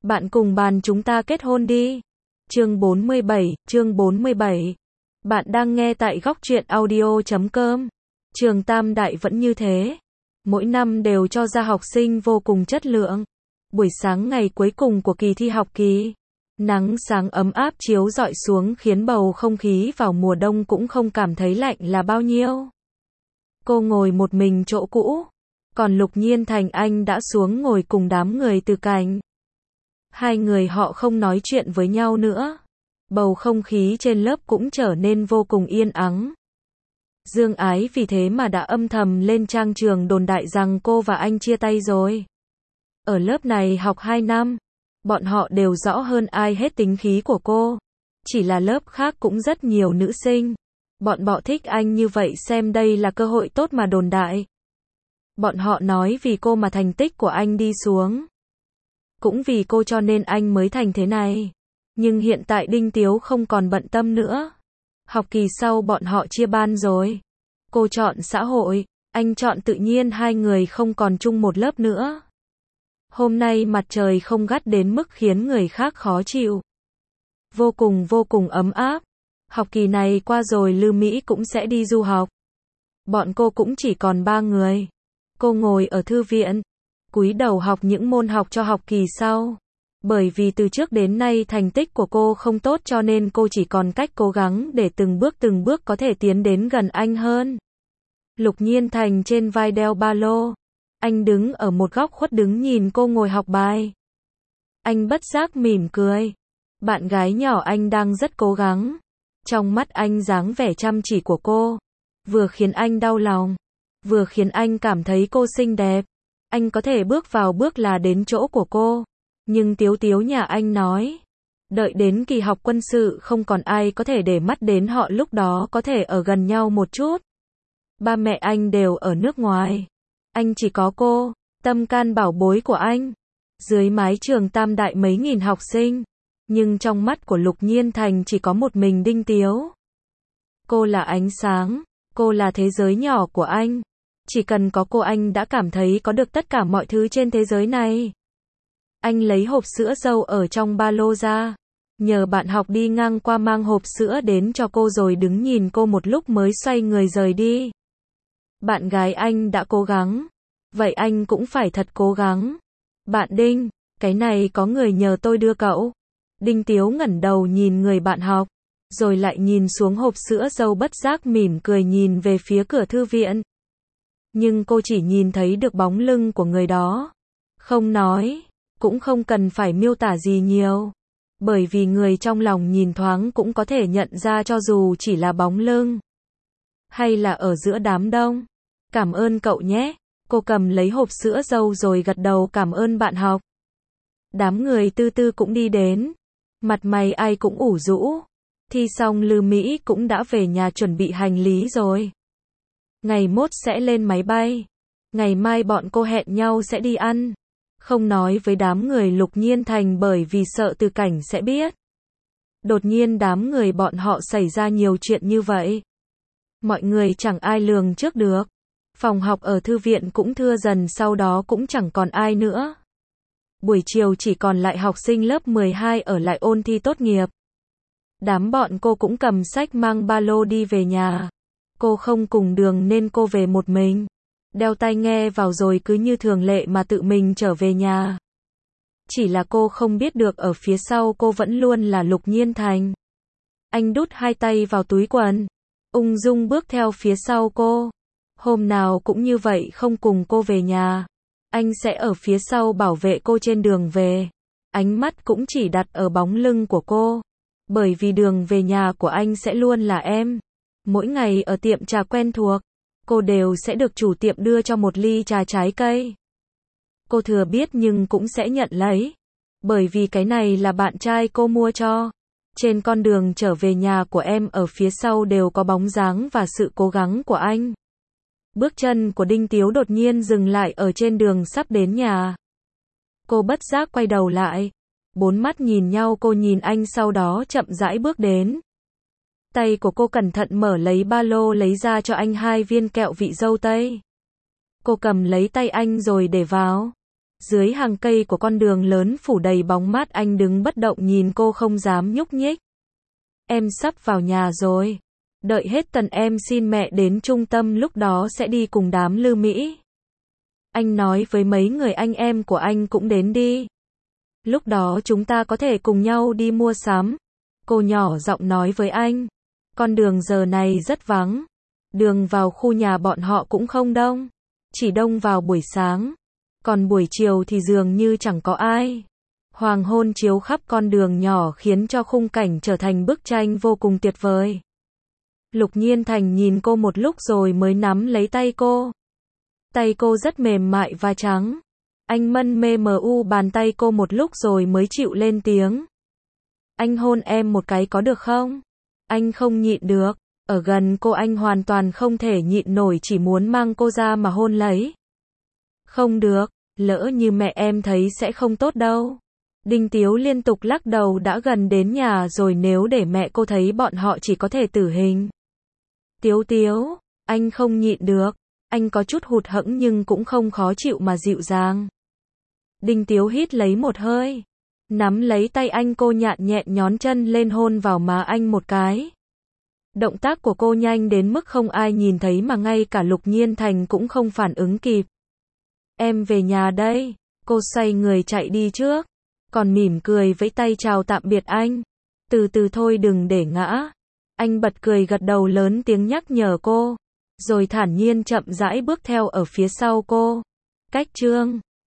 Bạn cùng bàn chúng ta kết hôn đi. Chương 47. Bạn đang nghe tại góc truyện audio.com. Trường Tam Đại vẫn như thế. Mỗi năm đều cho ra học sinh vô cùng chất lượng. Buổi sáng ngày cuối cùng của kỳ thi học kỳ. Nắng sáng ấm áp chiếu rọi xuống khiến bầu không khí vào mùa đông cũng không cảm thấy lạnh là bao nhiêu. Cô ngồi một mình chỗ cũ. Còn Lục Nhiên Thành anh đã xuống ngồi cùng đám người từ cạnh. Hai người họ không nói chuyện với nhau nữa. Bầu không khí trên lớp cũng trở nên vô cùng yên ắng. Dương Ái vì thế mà đã âm thầm lên trang trường đồn đại rằng cô và anh chia tay rồi. Ở lớp này học 2 năm, bọn họ đều rõ hơn ai hết tính khí của cô. Chỉ là lớp khác cũng rất nhiều nữ sinh. Bọn họ thích anh như vậy xem đây là cơ hội tốt mà đồn đại. Bọn họ nói vì cô mà thành tích của anh đi xuống. Cũng vì cô cho nên anh mới thành thế này. Nhưng hiện tại Đinh Tiếu không còn bận tâm nữa. Học kỳ sau bọn họ chia ban rồi. Cô chọn xã hội, anh chọn tự nhiên, hai người không còn chung một lớp nữa. Hôm nay mặt trời không gắt đến mức khiến người khác khó chịu. Vô cùng ấm áp. Học kỳ này qua rồi Lư Mỹ cũng sẽ đi du học. Bọn cô cũng chỉ còn 3 người. Cô ngồi ở thư viện, cúi đầu học những môn học cho học kỳ sau. Bởi vì từ trước đến nay thành tích của cô không tốt cho nên cô chỉ còn cách cố gắng để từng bước có thể tiến đến gần anh hơn. Lục Nhiên Thành trên vai đeo ba lô. Anh đứng ở một góc khuất đứng nhìn cô ngồi học bài. Anh bất giác mỉm cười. Bạn gái nhỏ anh đang rất cố gắng. Trong mắt anh dáng vẻ chăm chỉ của cô vừa khiến anh đau lòng, vừa khiến anh cảm thấy cô xinh đẹp. Anh có thể bước vào bước là đến chỗ của cô. Nhưng Tiếu Tiếu nhà anh nói, đợi đến kỳ học quân sự không còn ai có thể để mắt đến họ, lúc đó có thể ở gần nhau một chút. Ba mẹ anh đều ở nước ngoài. Anh chỉ có cô, tâm can bảo bối của anh. Dưới mái trường Tam Đại mấy nghìn học sinh. Nhưng trong mắt của Lục Nhiên Thành chỉ có một mình Đinh Tiếu. Cô là ánh sáng, cô là thế giới nhỏ của anh. Chỉ cần có cô anh đã cảm thấy có được tất cả mọi thứ trên thế giới này. Anh lấy hộp sữa dâu ở trong ba lô ra. Nhờ bạn học đi ngang qua mang hộp sữa đến cho cô rồi đứng nhìn cô một lúc mới xoay người rời đi. Bạn gái anh đã cố gắng. Vậy anh cũng phải thật cố gắng. Bạn Đinh, cái này có người nhờ tôi đưa cậu. Đinh Tiếu ngẩng đầu nhìn người bạn học. Rồi lại nhìn xuống hộp sữa dâu bất giác mỉm cười nhìn về phía cửa thư viện. Nhưng cô chỉ nhìn thấy được bóng lưng của người đó. Không nói, cũng không cần phải miêu tả gì nhiều. Bởi vì người trong lòng nhìn thoáng cũng có thể nhận ra cho dù chỉ là bóng lưng. Hay là ở giữa đám đông. Cảm ơn cậu nhé. Cô cầm lấy hộp sữa dâu rồi gật đầu cảm ơn bạn học. Đám người tư tư cũng đi đến. Mặt mày ai cũng ủ rũ. Thi xong Lư Mỹ cũng đã về nhà chuẩn bị hành lý rồi. Ngày mốt sẽ lên máy bay. Ngày mai bọn cô hẹn nhau sẽ đi ăn. Không nói với đám người Lục Nhiên Thành bởi vì sợ Từ Cảnh sẽ biết. Đột nhiên đám người bọn họ xảy ra nhiều chuyện như vậy. Mọi người chẳng ai lường trước được. Phòng học ở thư viện cũng thưa dần, sau đó cũng chẳng còn ai nữa. Buổi chiều chỉ còn lại học sinh lớp 12 ở lại ôn thi tốt nghiệp. Đám bọn cô cũng cầm sách mang ba lô đi về nhà. Cô không cùng đường nên cô về một mình. Đeo tai nghe vào rồi cứ như thường lệ mà tự mình trở về nhà. Chỉ là cô không biết được ở phía sau cô vẫn luôn là Lục Nhiên Thành. Anh đút hai tay vào túi quần, ung dung bước theo phía sau cô. Hôm nào cũng như vậy, không cùng cô về nhà. Anh sẽ ở phía sau bảo vệ cô trên đường về. Ánh mắt cũng chỉ đặt ở bóng lưng của cô. Bởi vì đường về nhà của anh sẽ luôn là em. Mỗi ngày ở tiệm trà quen thuộc, cô đều sẽ được chủ tiệm đưa cho một ly trà trái cây. Cô thừa biết nhưng cũng sẽ nhận lấy. Bởi vì cái này là bạn trai cô mua cho. Trên con đường trở về nhà của em ở phía sau đều có bóng dáng và sự cố gắng của anh. Bước chân của Đinh Tiếu đột nhiên dừng lại ở trên đường sắp đến nhà. Cô bất giác quay đầu lại. Bốn mắt nhìn nhau, cô nhìn anh sau đó chậm rãi bước đến. Tay của cô cẩn thận mở lấy ba lô lấy ra cho anh 2 viên kẹo vị dâu tây. Cô cầm lấy tay anh rồi để vào. Dưới hàng cây của con đường lớn phủ đầy bóng mát, anh đứng bất động nhìn cô không dám nhúc nhích. Em sắp vào nhà rồi. Đợi hết tuần em xin mẹ đến trung tâm, lúc đó sẽ đi cùng đám Lư Mỹ. Anh nói với mấy người anh em của anh cũng đến đi. Lúc đó chúng ta có thể cùng nhau đi mua sắm. Cô nhỏ giọng nói với anh. Con đường giờ này rất vắng. Đường vào khu nhà bọn họ cũng không đông. Chỉ đông vào buổi sáng. Còn buổi chiều thì dường như chẳng có ai. Hoàng hôn chiếu khắp con đường nhỏ khiến cho khung cảnh trở thành bức tranh vô cùng tuyệt vời. Lục Nhiên Thành nhìn cô một lúc rồi mới nắm lấy tay cô. Tay cô rất mềm mại và trắng. Anh mân mê bàn tay cô một lúc rồi mới chịu lên tiếng. Anh hôn em một cái có được không? Anh không nhịn được. Ở gần cô anh hoàn toàn không thể nhịn nổi, chỉ muốn mang cô ra mà hôn lấy. Không được, lỡ như mẹ em thấy sẽ không tốt đâu. Đinh Tiếu liên tục lắc đầu, đã gần đến nhà rồi, nếu để mẹ cô thấy bọn họ chỉ có thể tử hình. Tiếu, anh không nhịn được. Anh có chút hụt hẫng nhưng cũng không khó chịu mà dịu dàng. Đinh Tiếu hít lấy một hơi. Nắm lấy tay anh, cô nhạn nhẹn nhón chân lên hôn vào má anh một cái. Động tác của cô nhanh đến mức không ai nhìn thấy mà ngay cả Lục Nhiên Thành cũng không phản ứng kịp. Em về nhà đây. Cô xoay người chạy đi trước. Còn mỉm cười vẫy tay chào tạm biệt anh. Từ từ thôi, đừng để ngã. Anh bật cười gật đầu lớn tiếng nhắc nhở cô. Rồi thản nhiên chậm rãi bước theo ở phía sau cô. Cách chương